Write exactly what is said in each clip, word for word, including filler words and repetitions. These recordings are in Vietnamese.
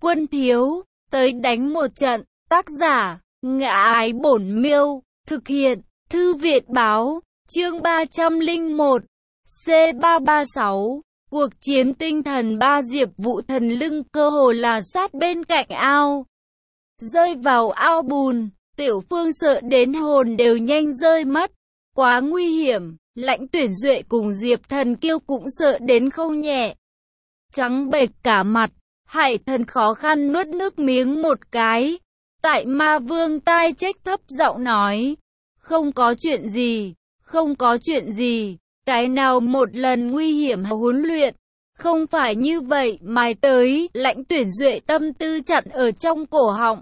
quân thiếu, tới đánh một trận. Tác giả, Ngã Ái Bổn Miêu, thực hiện, Thư Việt Báo, chương ba trăm lẻ một, C ba ba sáu. Cuộc chiến tinh thần ba Diệp Vũ Thần lưng cơ hồ là sát bên cạnh ao. Rơi vào ao bùn, Tiểu Phương sợ đến hồn đều nhanh rơi mất. Quá nguy hiểm, Lãnh Tuyển Duệ cùng Diệp Thần Kiêu cũng sợ đến không nhẹ. Trắng bệch cả mặt, Hải Thần khó khăn nuốt nước miếng một cái. Tại Ma Vương tai trách thấp giọng nói, không có chuyện gì, không có chuyện gì, cái nào một lần nguy hiểm huấn luyện, không phải như vậy mài tới. Lãnh Tuyển Duệ tâm tư chặn ở trong cổ họng.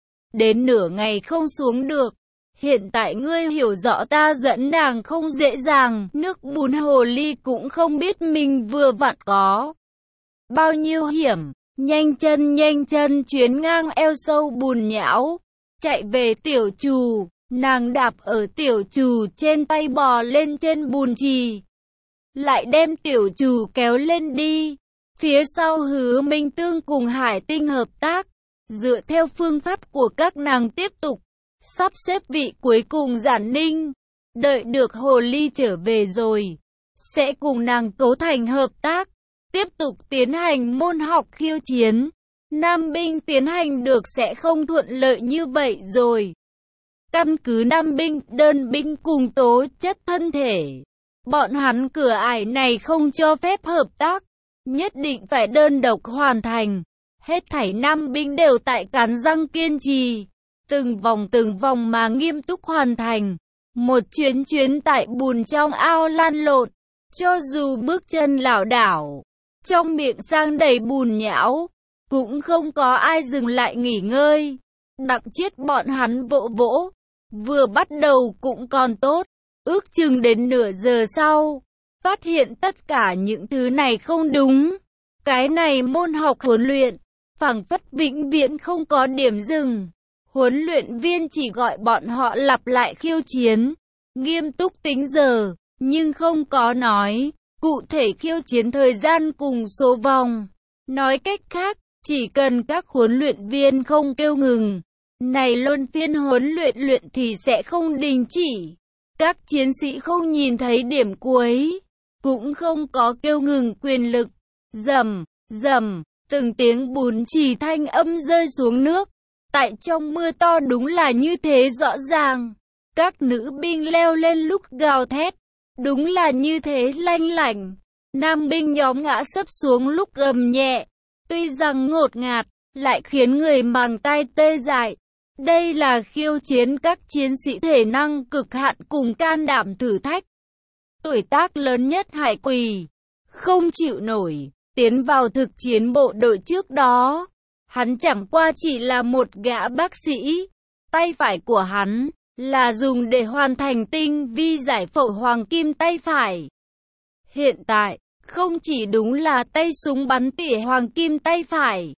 Đến nửa ngày không xuống được, hiện tại ngươi hiểu rõ ta dẫn nàng không dễ dàng, nước bùn hồ ly cũng không biết mình vừa vặn có bao nhiêu hiểm. Nhanh chân nhanh chân chuyến ngang eo sâu bùn nhão, chạy về tiểu trù, nàng đạp ở tiểu trù trên tay bò lên trên bùn trì, lại đem tiểu trù kéo lên đi. Phía sau Hứa Minh Tương cùng Hải Tinh hợp tác, dựa theo phương pháp của các nàng tiếp tục sắp xếp vị cuối cùng Giản Ninh, đợi được hồ ly trở về rồi, sẽ cùng nàng cấu thành hợp tác. Tiếp tục tiến hành môn học khiêu chiến. Nam binh tiến hành được sẽ không thuận lợi như vậy rồi. Căn cứ nam binh, đơn binh cùng tố chất thân thể, bọn hắn cửa ải này không cho phép hợp tác, nhất định phải đơn độc hoàn thành. Hết thảy nam binh đều tại cắn răng kiên trì, từng vòng từng vòng mà nghiêm túc hoàn thành. Một chuyến chuyến tại bùn trong ao lan lộn, cho dù bước chân lảo đảo, trong miệng sang đầy bùn nhão, cũng không có ai dừng lại nghỉ ngơi. Đặng Chiết bọn hắn vỗ vỗ, vừa bắt đầu cũng còn tốt, ước chừng đến nửa giờ sau, phát hiện tất cả những thứ này không đúng. Cái này môn học huấn luyện, phảng phất vĩnh viễn không có điểm dừng. Huấn luyện viên chỉ gọi bọn họ lặp lại khiêu chiến, nghiêm túc tính giờ, nhưng không có nói cụ thể khiêu chiến thời gian cùng số vòng. Nói cách khác, chỉ cần các huấn luyện viên không kêu ngừng, này luân phiên huấn luyện luyện thì sẽ không đình chỉ. Các chiến sĩ không nhìn thấy điểm cuối, cũng không có kêu ngừng quyền lực. Rầm, rầm, từng tiếng bùn trì thanh âm rơi xuống nước. Tại trong mưa to đúng là như thế rõ ràng. Các nữ binh leo lên lúc gào thét, đúng là như thế lanh lảnh. Nam binh nhóm ngã sấp xuống lúc gầm nhẹ, tuy rằng ngột ngạt, lại khiến người màng tai tê dại. Đây là khiêu chiến các chiến sĩ thể năng cực hạn cùng can đảm thử thách. Tuổi tác lớn nhất Hải Quỳ không chịu nổi, tiến vào thực chiến bộ đội trước đó, hắn chẳng qua chỉ là một gã bác sĩ. Tay phải của hắn là dùng để hoàn thành tinh vi giải phẫu hoàng kim tay phải. Hiện tại, không chỉ đúng là tay súng bắn tỉa hoàng kim tay phải,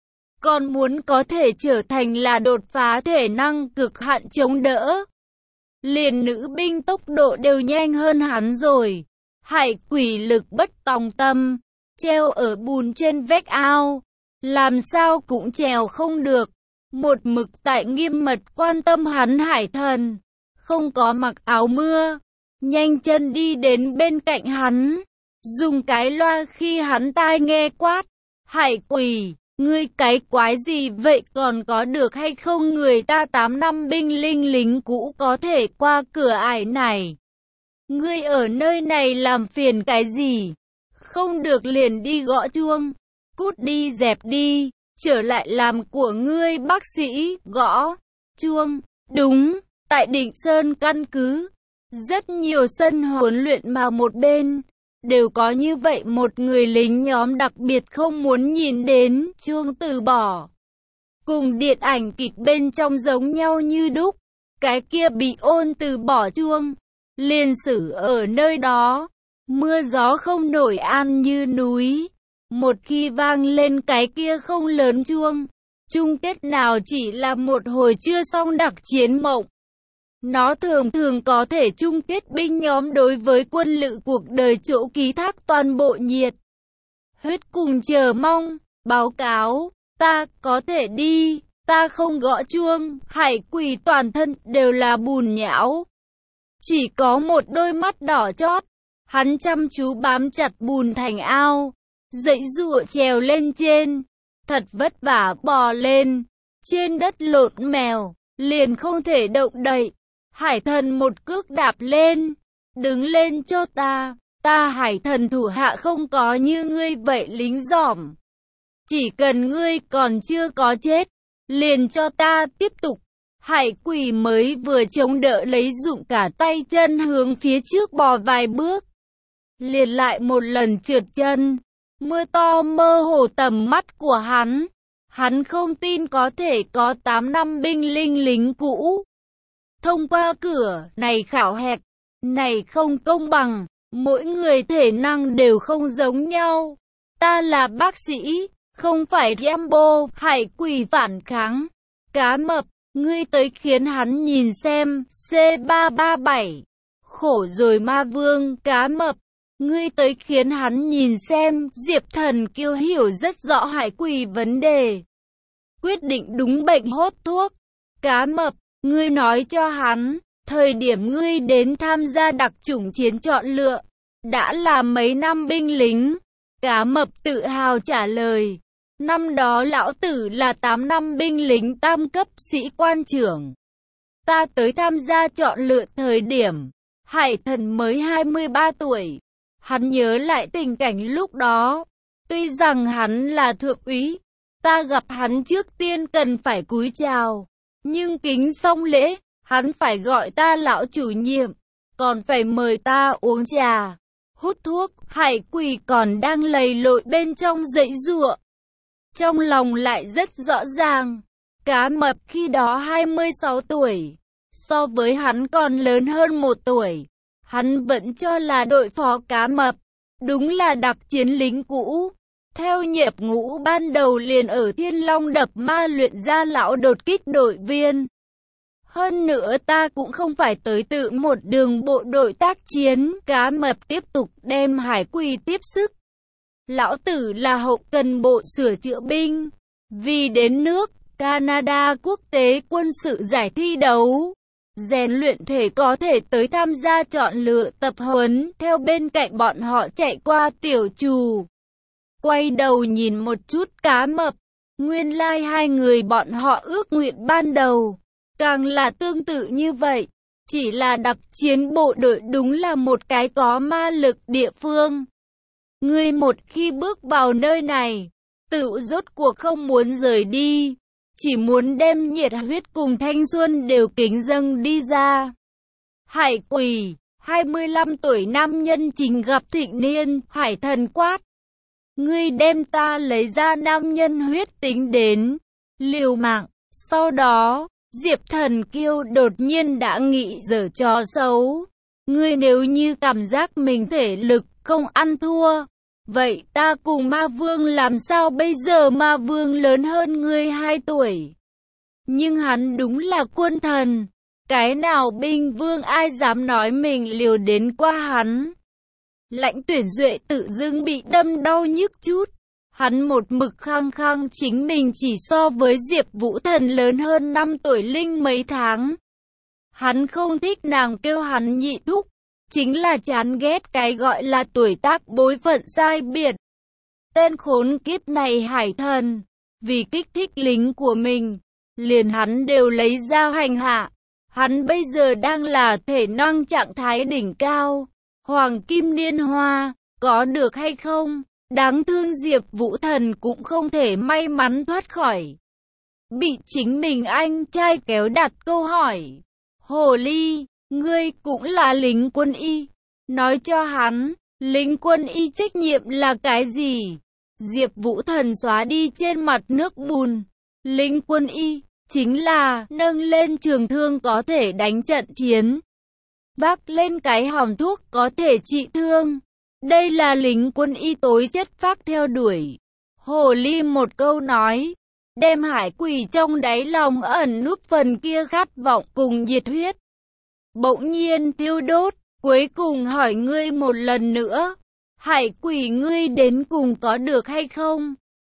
còn muốn có thể trở thành là đột phá thể năng cực hạn chống đỡ. Liền nữ binh tốc độ đều nhanh hơn hắn rồi. Hải Quỷ lực bất tòng tâm, treo ở bùn trên vách ao, làm sao cũng trèo không được. Một mực tại nghiêm mật quan tâm hắn Hải Thần, không có mặc áo mưa, nhanh chân đi đến bên cạnh hắn, dùng cái loa khi hắn tai nghe quát, Hải Quỳ, ngươi cái quái gì vậy, còn có được hay không người ta tám năm binh linh lính cũ có thể qua cửa ải này. Ngươi ở nơi này làm phiền cái gì? Không được liền đi gõ chuông, cút đi dẹp đi. Trở lại làm của ngươi bác sĩ, gõ chuông. Đúng, tại Định Sơn căn cứ, rất nhiều sân huấn luyện mà một bên đều có như vậy một người lính nhóm đặc biệt không muốn nhìn đến chuông từ bỏ. Cùng điện ảnh kịch bên trong giống nhau như đúc, cái kia bị ôn từ bỏ chuông, liền xử ở nơi đó, mưa gió không nổi an như núi. Một khi vang lên cái kia không lớn chuông, chung kết nào chỉ là một hồi chưa xong đặc chiến mộng. Nó thường thường có thể chung kết binh nhóm đối với quân lự cuộc đời chỗ ký thác toàn bộ nhiệt huyết cùng chờ mong. Báo cáo, Ta có thể đi, ta không gõ chuông. Hải quỷ toàn thân đều là bùn nhão, chỉ có một đôi mắt đỏ chót. Hắn chăm chú bám chặt bùn thành ao, dãy giụa trèo lên trên, thật vất vả bò lên. Trên đất lộn mèo, liền không thể động đậy. Hải thần một cước đạp lên, đứng lên cho ta. Ta hải thần thủ hạ không có như ngươi vậy lính giỏm. Chỉ cần ngươi còn chưa có chết, liền cho ta tiếp tục. Hải quỷ mới vừa chống đỡ lấy dụng cả tay chân hướng phía trước bò vài bước, liền lại một lần trượt chân. Mưa to mơ hồ tầm mắt của hắn. Hắn không tin có thể có tám năm binh linh lính cũ thông qua cửa này khảo hạch. Này không công bằng, mỗi người thể năng đều không giống nhau. Ta là bác sĩ, không phải Rambo. Hải quỷ phản kháng. Cá mập, ngươi tới khiến hắn nhìn xem. C ba ba bảy. Khổ rồi ma vương. Cá mập, ngươi tới khiến hắn nhìn xem. Diệp Thần Kiêu hiểu rất rõ hải quỷ vấn đề, quyết định đúng bệnh hốt thuốc. Cá mập, ngươi nói cho hắn, thời điểm ngươi đến tham gia đặc chủng chiến chọn lựa, đã là mấy năm binh lính. Cá mập tự hào trả lời, năm đó lão tử là tám năm binh lính tam cấp sĩ quan trưởng. Ta tới tham gia chọn lựa thời điểm, hải thần mới hai mươi ba tuổi. Hắn nhớ lại tình cảnh lúc đó. Tuy rằng hắn là thượng úy, ta gặp hắn trước tiên cần phải cúi chào. Nhưng kính xong lễ, hắn phải gọi ta lão chủ nhiệm, còn phải mời ta uống trà, hút thuốc. Hải quỷ còn đang lầy lội bên trong dãy giụa, trong lòng lại rất rõ ràng. Cá mập khi đó hai mươi sáu tuổi, so với hắn còn lớn hơn một tuổi. Hắn vẫn cho là đội phó cá mập, đúng là đặc chiến lính cũ. Theo nhập ngũ ban đầu liền ở Thiên Long Đập Ma luyện ra lão đột kích đội viên. Hơn nữa ta cũng không phải tới tự một đường bộ đội tác chiến. Cá mập tiếp tục đem hải quỷ tiếp sức. Lão tử là hậu cần bộ sửa chữa binh. Vì đến nước Canada quốc tế quân sự giải thi đấu, rèn luyện thể có thể tới tham gia chọn lựa tập huấn. Theo bên cạnh bọn họ chạy qua tiểu trù, quay đầu nhìn một chút cá mập. Nguyên lai like hai người bọn họ ước nguyện ban đầu càng là tương tự như vậy. Chỉ là đặc chiến bộ đội đúng là một cái có ma lực địa phương. Ngươi một khi bước vào nơi này, tự rốt cuộc không muốn rời đi, chỉ muốn đem nhiệt huyết cùng thanh xuân đều kính dâng đi ra. Hải quỷ, hai mươi lăm tuổi nam nhân chính gặp thịnh niên. Hải thần quát, ngươi đem ta lấy ra nam nhân huyết tính đến liều mạng. Sau đó, Diệp Thần Kiêu đột nhiên đã nghĩ giở trò xấu. Ngươi nếu như cảm giác mình thể lực không ăn thua, vậy ta cùng ma vương làm sao bây giờ? Ma vương lớn hơn ngươi hai tuổi, nhưng hắn đúng là quân thần. Cái nào binh vương ai dám nói mình liều đến qua hắn? Lãnh Tuyển Duệ tự dưng bị đâm đau nhức chút. Hắn một mực khăng khăng chính mình chỉ so với Diệp Vũ Thần lớn hơn năm tuổi linh mấy tháng. Hắn không thích nàng kêu hắn nhị thúc, chính là chán ghét cái gọi là tuổi tác bối phận sai biệt. Tên khốn kiếp này hải thần, vì kích thích lính của mình, liền hắn đều lấy dao hành hạ. Hắn bây giờ đang là thể năng trạng thái đỉnh cao, hoàng kim niên hoa, có được hay không? Đáng thương Diệp Vũ Thần cũng không thể may mắn thoát khỏi bị chính mình anh trai kéo đặt câu hỏi. Hồ ly, ngươi cũng là lính quân y, nói cho hắn, lính quân y trách nhiệm là cái gì? Diệp Vũ Thần xóa đi trên mặt nước bùn. Lính quân y chính là nâng lên trường thương có thể đánh trận chiến, vác lên cái hòm thuốc có thể trị thương. Đây là lính quân y tối chất phác theo đuổi. Hồ ly một câu nói, đem hải quỷ trong đáy lòng ẩn núp phần kia khát vọng cùng nhiệt huyết bỗng nhiên thiêu đốt. Cuối cùng hỏi ngươi một lần nữa, hải quỷ ngươi đến cùng có được hay không?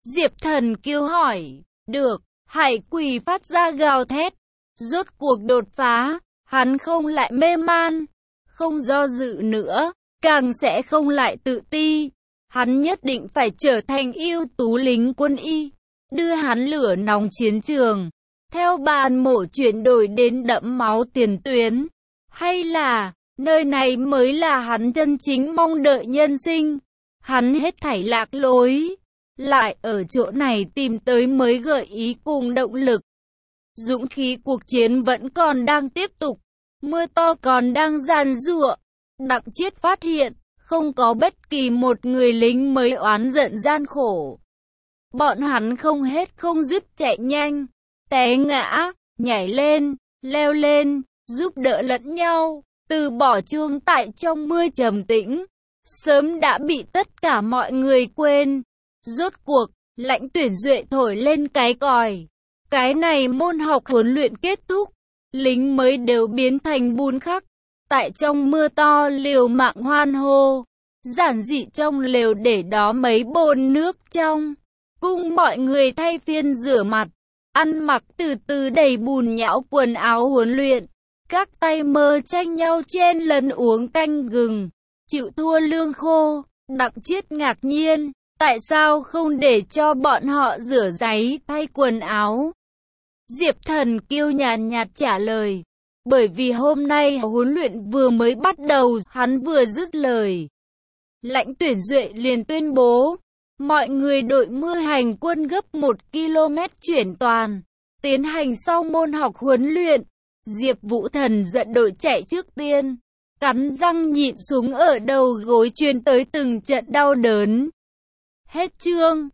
Diệp Thần kêu hỏi, được, Hải Quỳ phát ra gào thét. Rốt cuộc đột phá, hắn không lại mê man, không do dự nữa, càng sẽ không lại tự ti. Hắn nhất định phải trở thành ưu tú lính quân y, đưa hắn lửa nóng chiến trường, theo bàn mổ chuyển đổi đến đẫm máu tiền tuyến. Hay là, nơi này mới là hắn chân chính mong đợi nhân sinh. Hắn hết thảy lạc lối, lại ở chỗ này tìm tới mới gợi ý cùng động lực. Dũng khí cuộc chiến vẫn còn đang tiếp tục, mưa to còn đang giàn giụa. Đặng Chiết phát hiện, không có bất kỳ một người lính mới oán giận gian khổ. Bọn hắn không hết không dứt chạy nhanh, té ngã, nhảy lên, leo lên, giúp đỡ lẫn nhau, từ bỏ chuông tại trong mưa trầm tĩnh. Sớm đã bị tất cả mọi người quên. Rốt cuộc, Lãnh Tuyển Duệ thổi lên cái còi. Cái này môn học huấn luyện kết thúc, lính mới đều biến thành bùn khắc. Tại trong mưa to liều mạng hoan hô, giản dị trong lều để đó mấy bồn nước trong, cùng mọi người thay phiên rửa mặt, ăn mặc từ từ đầy bùn nhão quần áo huấn luyện. Các tay mơ tranh nhau chen lấn uống canh gừng, chịu thua lương khô. Đặng Chiết ngạc nhiên, tại sao không để cho bọn họ rửa ráy thay quần áo? Diệp Thần kiêu nhàn nhạt trả lời, bởi vì hôm nay huấn luyện vừa mới bắt đầu. Hắn vừa dứt lời, Lãnh Tuyển Duệ liền tuyên bố, mọi người đội mưa hành quân gấp một ki lô mét chuyển toàn, tiến hành sau môn học huấn luyện. Diệp Vũ Thần dẫn đội chạy trước tiên, cắn răng nhịn súng ở đầu gối truyền tới từng trận đau đớn. Hết chương.